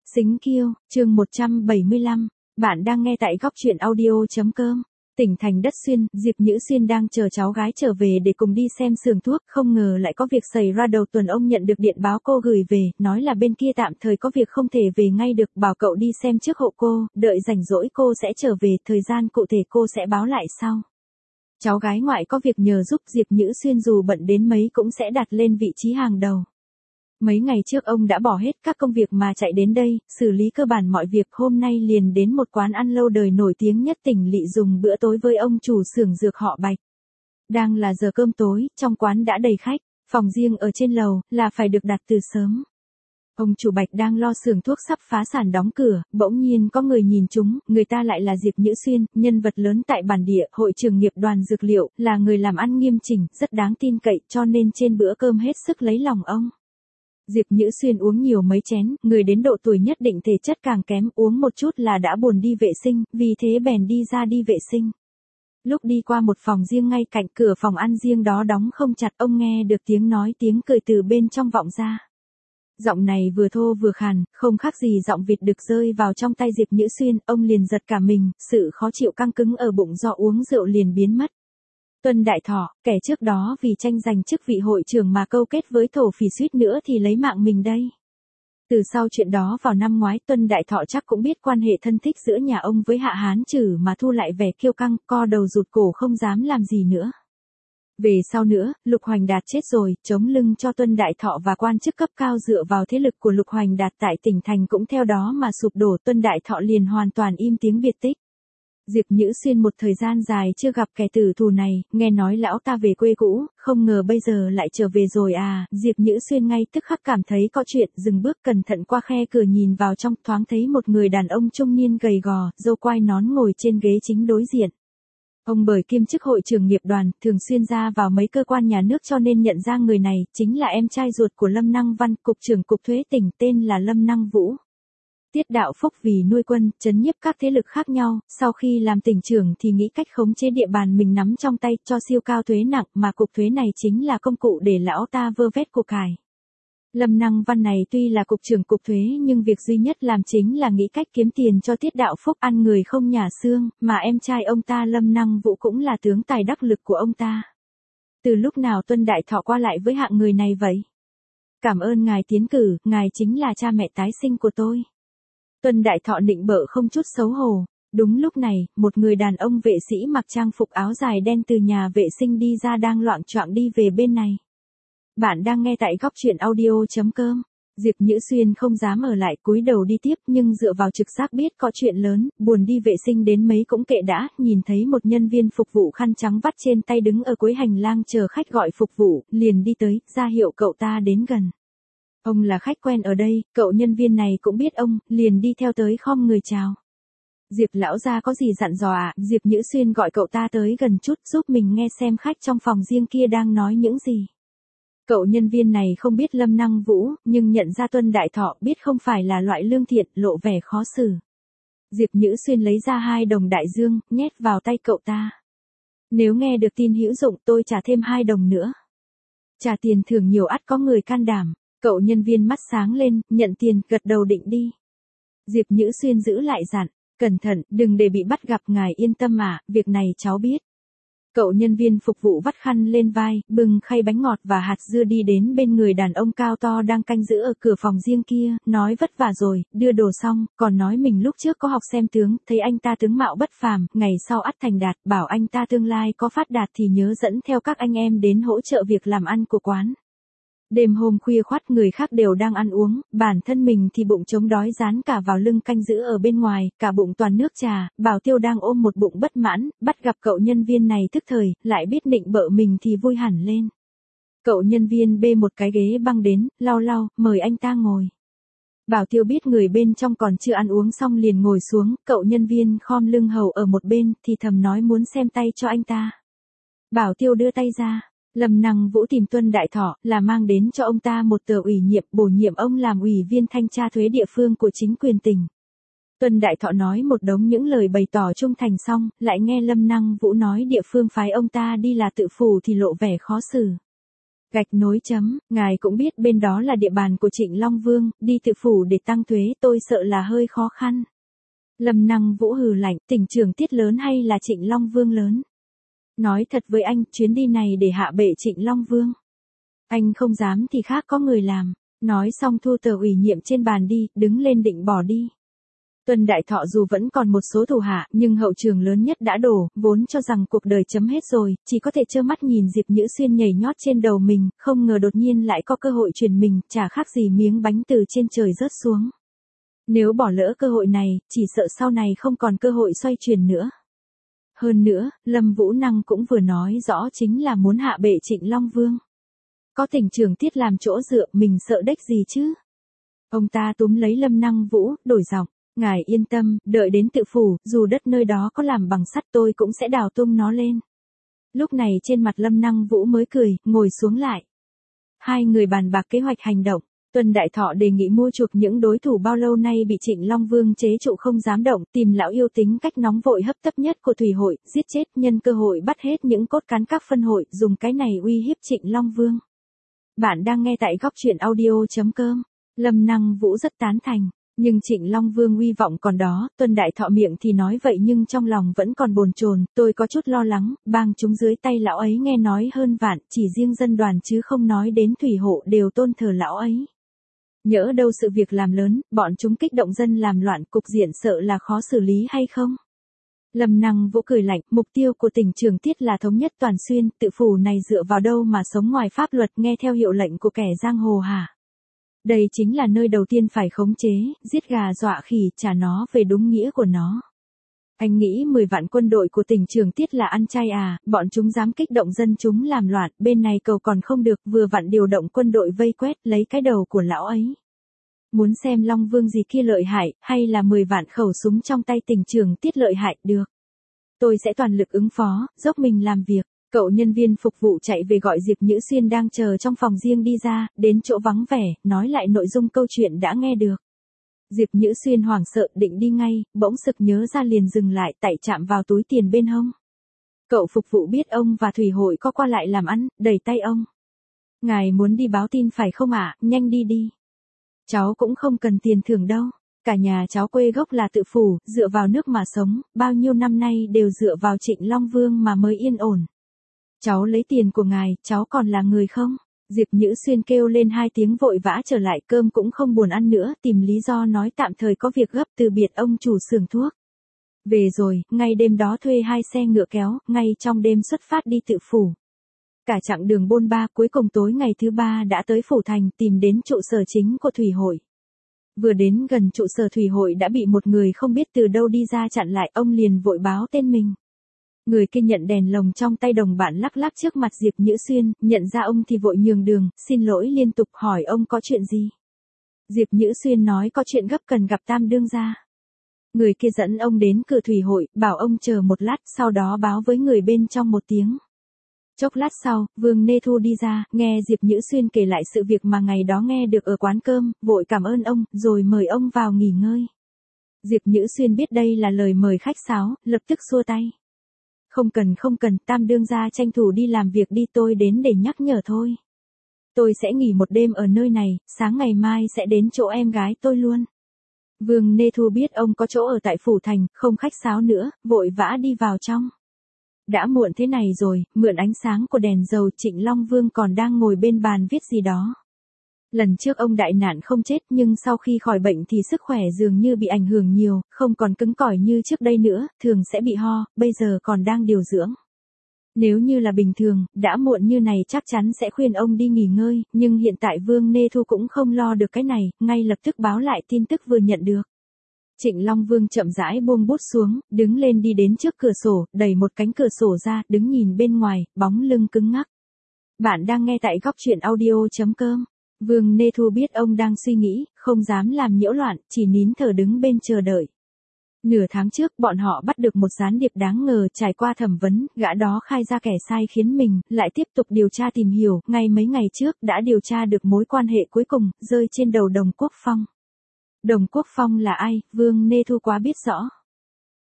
Xính Kiêu, chương 175, bạn đang nghe tại góc truyện audio.com. Tỉnh thành Đất Xuyên, Diệp Nhữ Xuyên đang chờ cháu gái trở về để cùng đi xem xưởng thuốc, không ngờ lại có việc xảy ra. Đầu tuần ông nhận được điện báo cô gửi về, nói là bên kia tạm thời có việc không thể về ngay được, bảo cậu đi xem trước hộ cô, đợi rảnh rỗi cô sẽ trở về, thời gian cụ thể cô sẽ báo lại sau. Cháu gái ngoại có việc nhờ giúp, Diệp Nhữ Xuyên dù bận đến mấy cũng sẽ đặt lên vị trí hàng đầu. Mấy ngày trước ông đã bỏ hết các công việc mà chạy đến đây, xử lý cơ bản mọi việc, hôm nay liền đến một quán ăn lâu đời nổi tiếng nhất tỉnh lỵ dùng bữa tối với ông chủ xưởng dược họ Bạch. Đang là giờ cơm tối, trong quán đã đầy khách, phòng riêng ở trên lầu, là phải được đặt từ sớm. Ông chủ Bạch đang lo xưởng thuốc sắp phá sản đóng cửa, bỗng nhiên có người nhìn chúng, người ta lại là Diệp Nhữ Xuyên, nhân vật lớn tại bản địa, hội trưởng nghiệp đoàn dược liệu, là người làm ăn nghiêm chỉnh, rất đáng tin cậy, cho nên trên bữa cơm hết sức lấy lòng ông. Diệp Nhữ Xuyên uống nhiều mấy chén, người đến độ tuổi nhất định thể chất càng kém, uống một chút là đã buồn đi vệ sinh, vì thế bèn đi ra đi vệ sinh. Lúc đi qua một phòng riêng ngay cạnh cửa phòng ăn riêng đó đóng không chặt, ông nghe được tiếng nói tiếng cười từ bên trong vọng ra. Giọng này vừa thô vừa khàn, không khác gì giọng vịt đực rơi vào trong tay Diệp Nhữ Xuyên, ông liền giật cả mình, sự khó chịu căng cứng ở bụng do uống rượu liền biến mất. Tuân Đại Thọ, kẻ trước đó vì tranh giành chức vị hội trưởng mà câu kết với thổ phỉ suýt nữa thì lấy mạng mình đây. Từ sau chuyện đó vào năm ngoái, Tuân Đại Thọ chắc cũng biết quan hệ thân thích giữa nhà ông với Hạ Hán Trử mà thu lại vẻ kiêu căng, co đầu rụt cổ không dám làm gì nữa. Về sau nữa, Lục Hoành Đạt chết rồi, chống lưng cho Tuân Đại Thọ và quan chức cấp cao dựa vào thế lực của Lục Hoành Đạt tại tỉnh thành cũng theo đó mà sụp đổ, Tuân Đại Thọ liền hoàn toàn im tiếng biệt tích. Diệp Nhữ Xuyên một thời gian dài chưa gặp kẻ tử thù này, nghe nói lão ta về quê cũ, không ngờ bây giờ lại trở về rồi à, Diệp Nhữ Xuyên ngay tức khắc cảm thấy có chuyện, dừng bước cẩn thận qua khe cửa nhìn vào trong, thoáng thấy một người đàn ông trung niên gầy gò, râu quai nón ngồi trên ghế chính đối diện. Ông bởi kiêm chức hội trưởng nghiệp đoàn, thường xuyên ra vào mấy cơ quan nhà nước cho nên nhận ra người này, chính là em trai ruột của Lâm Năng Văn, cục trưởng cục thuế tỉnh, tên là Lâm Năng Vũ. Tiết Đạo Phúc vì nuôi quân, trấn nhiếp các thế lực khác nhau, sau khi làm tỉnh trưởng thì nghĩ cách khống chế địa bàn mình nắm trong tay, cho siêu cao thuế nặng, mà cục thuế này chính là công cụ để lão ta vơ vét của cải. Lâm Năng Văn này tuy là cục trưởng cục thuế nhưng việc duy nhất làm chính là nghĩ cách kiếm tiền cho Tiết Đạo Phúc ăn người không nhả xương, mà em trai ông ta Lâm Năng Vũ cũng là tướng tài đắc lực của ông ta. Từ lúc nào Tuân Đại Thọ qua lại với hạng người này vậy? Cảm ơn ngài tiến cử, ngài chính là cha mẹ tái sinh của tôi. Tuân Đại Thọ nịnh bợ không chút xấu hổ. Đúng lúc này, một người đàn ông vệ sĩ mặc trang phục áo dài đen từ nhà vệ sinh đi ra đang loạng choạng đi về bên này. Bạn đang nghe tại góc truyện audio.com. Diệp Nhữ Xuyên không dám ở lại, cúi đầu đi tiếp nhưng dựa vào trực giác biết có chuyện lớn, buồn đi vệ sinh đến mấy cũng kệ đã, nhìn thấy một nhân viên phục vụ khăn trắng vắt trên tay đứng ở cuối hành lang chờ khách gọi phục vụ, liền đi tới, ra hiệu cậu ta đến gần. Ông là khách quen ở đây, cậu nhân viên này cũng biết ông, liền đi theo tới khom người chào. Diệp lão gia có gì dặn dò ạ? Diệp Nhữ Xuyên gọi cậu ta tới gần chút giúp mình nghe xem khách trong phòng riêng kia đang nói những gì. Cậu nhân viên này không biết Lâm Năng Vũ, nhưng nhận ra Tuân Đại Thọ, biết không phải là loại lương thiện, lộ vẻ khó xử. Diệp Nhữ Xuyên lấy ra 2 đồng đại dương, nhét vào tay cậu ta. Nếu nghe được tin hữu dụng tôi trả thêm 2 đồng nữa. Trả tiền thưởng nhiều ắt có người can đảm. Cậu nhân viên mắt sáng lên, nhận tiền, gật đầu định đi. Diệp Nhữ Xuyên giữ lại dặn, cẩn thận, đừng để bị bắt gặp, ngài yên tâm ạ, việc này cháu biết. Cậu nhân viên phục vụ vắt khăn lên vai, bưng khay bánh ngọt và hạt dưa đi đến bên người đàn ông cao to đang canh giữ ở cửa phòng riêng kia, nói vất vả rồi, đưa đồ xong, còn nói mình lúc trước có học xem tướng, thấy anh ta tướng mạo bất phàm, ngày sau ắt thành đạt, bảo anh ta tương lai có phát đạt thì nhớ dẫn theo các anh em đến hỗ trợ việc làm ăn của quán. Đêm hôm khuya khoắt người khác đều đang ăn uống, bản thân mình thì bụng trống đói dán cả vào lưng canh giữ ở bên ngoài, cả bụng toàn nước trà, Bảo Tiêu đang ôm một bụng bất mãn, bắt gặp cậu nhân viên này thức thời, lại biết nịnh bợ mình thì vui hẳn lên. Cậu nhân viên bê một cái ghế băng đến, lau lau, mời anh ta ngồi. Bảo Tiêu biết người bên trong còn chưa ăn uống xong liền ngồi xuống, cậu nhân viên khom lưng hầu ở một bên, thì thầm nói muốn xem tay cho anh ta. Bảo Tiêu đưa tay ra. Lâm Năng Vũ tìm Tuân Đại Thọ là mang đến cho ông ta một tờ ủy nhiệm bổ nhiệm ông làm ủy viên thanh tra thuế địa phương của chính quyền tỉnh. Tuân Đại Thọ nói một đống những lời bày tỏ trung thành xong, lại nghe Lâm Năng Vũ nói địa phương phái ông ta đi là tự phủ thì lộ vẻ khó xử. Gạch nối chấm, ngài cũng biết bên đó là địa bàn của Trịnh Long Vương, đi tự phủ để tăng thuế tôi sợ là hơi khó khăn. Lâm Năng Vũ hừ lạnh, tỉnh Trường Tiết lớn hay là Trịnh Long Vương lớn? Nói thật với anh, chuyến đi này để hạ bệ Trịnh Long Vương. Anh không dám thì khác có người làm. Nói xong thu tờ ủy nhiệm trên bàn đi, đứng lên định bỏ đi. Tuân Đại Thọ dù vẫn còn một số thủ hạ, nhưng hậu trường lớn nhất đã đổ, vốn cho rằng cuộc đời chấm hết rồi, chỉ có thể trơ mắt nhìn Diệp Nhữ Xuyên nhảy nhót trên đầu mình, không ngờ đột nhiên lại có cơ hội chuyển mình, chả khác gì miếng bánh từ trên trời rớt xuống. Nếu bỏ lỡ cơ hội này, chỉ sợ sau này không còn cơ hội xoay chuyển nữa. Hơn nữa, Lâm Vũ Năng cũng vừa nói rõ chính là muốn hạ bệ Trịnh Long Vương. Có tỉnh Trường Tiết làm chỗ dựa, mình sợ đếch gì chứ? Ông ta túm lấy Lâm Năng Vũ, đổi giọng. Ngài yên tâm, đợi đến tự phủ, dù đất nơi đó có làm bằng sắt tôi cũng sẽ đào tung nó lên. Lúc này trên mặt Lâm Năng Vũ mới cười, ngồi xuống lại. Hai người bàn bạc kế hoạch hành động. Tuân Đại Thọ đề nghị mua chuộc những đối thủ bao lâu nay bị Trịnh Long Vương chế trụ không dám động, tìm lão yêu tính cách nóng vội hấp tấp nhất của Thủy hội, giết chết, nhân cơ hội bắt hết những cốt cán các phân hội, dùng cái này uy hiếp Trịnh Long Vương. Bạn đang nghe tại góc truyện audio.com. Lâm Năng Vũ rất tán thành. Nhưng Trịnh Long Vương uy vọng còn đó, Tuân Đại Thọ miệng thì nói vậy nhưng trong lòng vẫn còn bồn chồn, tôi có chút lo lắng, bang chúng dưới tay lão ấy nghe nói hơn vạn, chỉ riêng dân đoàn chứ không nói đến thủy hộ đều tôn thờ lão ấy. Nhỡ đâu sự việc làm lớn, bọn chúng kích động dân làm loạn, cục diện sợ là khó xử lý hay không? Lâm Năng Vũ cười lạnh, mục tiêu của tỉnh Trường Tiết là thống nhất toàn xuyên, tự phủ này dựa vào đâu mà sống ngoài pháp luật nghe theo hiệu lệnh của kẻ giang hồ hả? Đây chính là nơi đầu tiên phải khống chế, giết gà dọa khỉ, trả nó về đúng nghĩa của nó. Anh nghĩ 10 vạn quân đội của tỉnh Trường Tiết là ăn chay à, bọn chúng dám kích động dân chúng làm loạn, bên này cầu còn không được, vừa vặn điều động quân đội vây quét, lấy cái đầu của lão ấy. Muốn xem Long Vương gì kia lợi hại, hay là 10 vạn khẩu súng trong tay tỉnh Trường Tiết lợi hại, được. Tôi sẽ toàn lực ứng phó, dốc mình làm việc. Cậu nhân viên phục vụ chạy về gọi Diệp Nhữ Xuyên đang chờ trong phòng riêng đi ra, đến chỗ vắng vẻ, nói lại nội dung câu chuyện đã nghe được. Diệp Nhữ Xuyên hoảng sợ định đi ngay, bỗng sực nhớ ra liền dừng lại, tay chạm vào túi tiền bên hông. Cậu phục vụ biết ông và Thủy hội có qua lại làm ăn, đẩy tay ông. Ngài muốn đi báo tin phải không ạ, nhanh đi đi. Cháu cũng không cần tiền thưởng đâu. Cả nhà cháu quê gốc là tự phủ, dựa vào nước mà sống, bao nhiêu năm nay đều dựa vào Trịnh Long Vương mà mới yên ổn. Cháu lấy tiền của ngài, cháu còn là người không? Diệp Nhữ Xuyên kêu lên 2 tiếng vội vã trở lại, cơm cũng không buồn ăn nữa, tìm lý do nói tạm thời có việc gấp từ biệt ông chủ xưởng thuốc. Về rồi, ngay đêm đó thuê 2 xe ngựa kéo, ngay trong đêm xuất phát đi tự phủ. Cả chặng đường bôn ba, cuối cùng tối ngày thứ 3 đã tới phủ thành, tìm đến trụ sở chính của Thủy hội. Vừa đến gần trụ sở Thủy hội đã bị một người không biết từ đâu đi ra chặn lại, ông liền vội báo tên mình. Người kia nhận đèn lồng trong tay đồng bạn lắc lắc trước mặt Diệp Nhữ Xuyên, nhận ra ông thì vội nhường đường, xin lỗi liên tục hỏi ông có chuyện gì. Diệp Nhữ Xuyên nói có chuyện gấp cần gặp Tam đương gia. Người kia dẫn ông đến cửa Thủy hội, bảo ông chờ một lát, sau đó báo với người bên trong một tiếng. Chốc lát sau, Vương Nê Thu đi ra, nghe Diệp Nhữ Xuyên kể lại sự việc mà ngày đó nghe được ở quán cơm, vội cảm ơn ông, rồi mời ông vào nghỉ ngơi. Diệp Nhữ Xuyên biết đây là lời mời khách sáo, lập tức xua tay. Không cần, Tam đương gia tranh thủ đi làm việc đi, tôi đến để nhắc nhở thôi. Tôi sẽ nghỉ một đêm ở nơi này, sáng ngày mai sẽ đến chỗ em gái tôi luôn. Vương Nê Thu biết ông có chỗ ở tại phủ thành, không khách sáo nữa, vội vã đi vào trong. Đã muộn thế này rồi, mượn ánh sáng của đèn dầu, Trịnh Long Vương còn đang ngồi bên bàn viết gì đó. Lần trước ông đại nạn không chết nhưng sau khi khỏi bệnh thì sức khỏe dường như bị ảnh hưởng nhiều, không còn cứng cỏi như trước đây nữa, thường sẽ bị ho, bây giờ còn đang điều dưỡng. Nếu như là bình thường, đã muộn như này chắc chắn sẽ khuyên ông đi nghỉ ngơi, nhưng hiện tại Vương Nê Thu cũng không lo được cái này, ngay lập tức báo lại tin tức vừa nhận được. Trịnh Long Vương chậm rãi buông bút xuống, đứng lên đi đến trước cửa sổ, đẩy một cánh cửa sổ ra, đứng nhìn bên ngoài, bóng lưng cứng ngắc. Bạn đang nghe tại góc truyện audio.com. Vương Nê Thu biết ông đang suy nghĩ, không dám làm nhiễu loạn, chỉ nín thở đứng bên chờ đợi. Nửa tháng trước, bọn họ bắt được một gián điệp đáng ngờ, trải qua thẩm vấn, gã đó khai ra kẻ sai khiến mình, lại tiếp tục điều tra tìm hiểu, ngay mấy ngày trước, đã điều tra được mối quan hệ cuối cùng, rơi trên đầu Đồng Quốc Phong. Đồng Quốc Phong là ai, Vương Nê Thu quá biết rõ.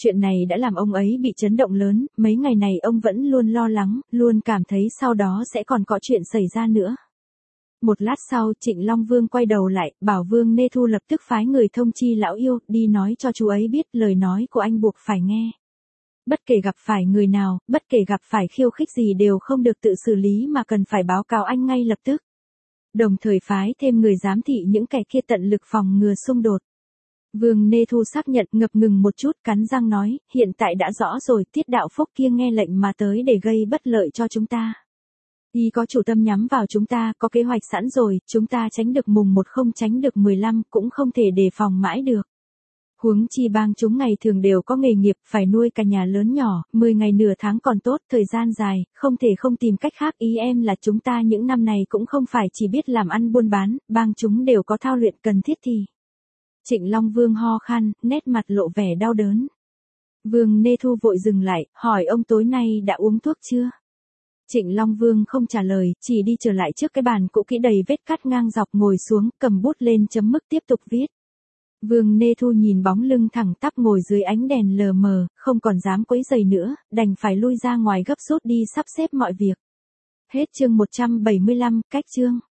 Chuyện này đã làm ông ấy bị chấn động lớn, mấy ngày này ông vẫn luôn lo lắng, luôn cảm thấy sau đó sẽ còn có chuyện xảy ra nữa. Một lát sau, Trịnh Long Vương quay đầu lại, bảo Vương Nê Thu lập tức phái người thông chi lão yêu, đi nói cho chú ấy biết lời nói của anh buộc phải nghe. Bất kể gặp phải người nào, bất kể gặp phải khiêu khích gì đều không được tự xử lý mà cần phải báo cáo anh ngay lập tức. Đồng thời phái thêm người giám thị những kẻ kia tận lực phòng ngừa xung đột. Vương Nê Thu xác nhận, ngập ngừng một chút, cắn răng nói, hiện tại đã rõ rồi, Tiết Đạo Phúc kia nghe lệnh mà tới để gây bất lợi cho chúng ta. Y có chủ tâm nhắm vào chúng ta, có kế hoạch sẵn rồi, chúng ta tránh được mùng 1 không tránh được 15, cũng không thể đề phòng mãi được. Huống chi bang chúng ngày thường đều có nghề nghiệp, phải nuôi cả nhà lớn nhỏ, 10 ngày nửa tháng còn tốt, thời gian dài, không thể không tìm cách khác. Ý em là chúng ta những năm này cũng không phải chỉ biết làm ăn buôn bán, bang chúng đều có thao luyện cần thiết thì. Trịnh Long Vương ho khan, nét mặt lộ vẻ đau đớn. Vương Nê Thu vội dừng lại, hỏi ông tối nay đã uống thuốc chưa? Trịnh Long Vương không trả lời, chỉ đi trở lại trước cái bàn cũ kỹ đầy vết cắt ngang dọc, ngồi xuống, cầm bút lên chấm mức tiếp tục viết. Vương Nê Thu nhìn bóng lưng thẳng tắp ngồi dưới ánh đèn lờ mờ, không còn dám quấy rầy nữa, đành phải lui ra ngoài gấp rút đi sắp xếp mọi việc. Hết chương 175, cách chương.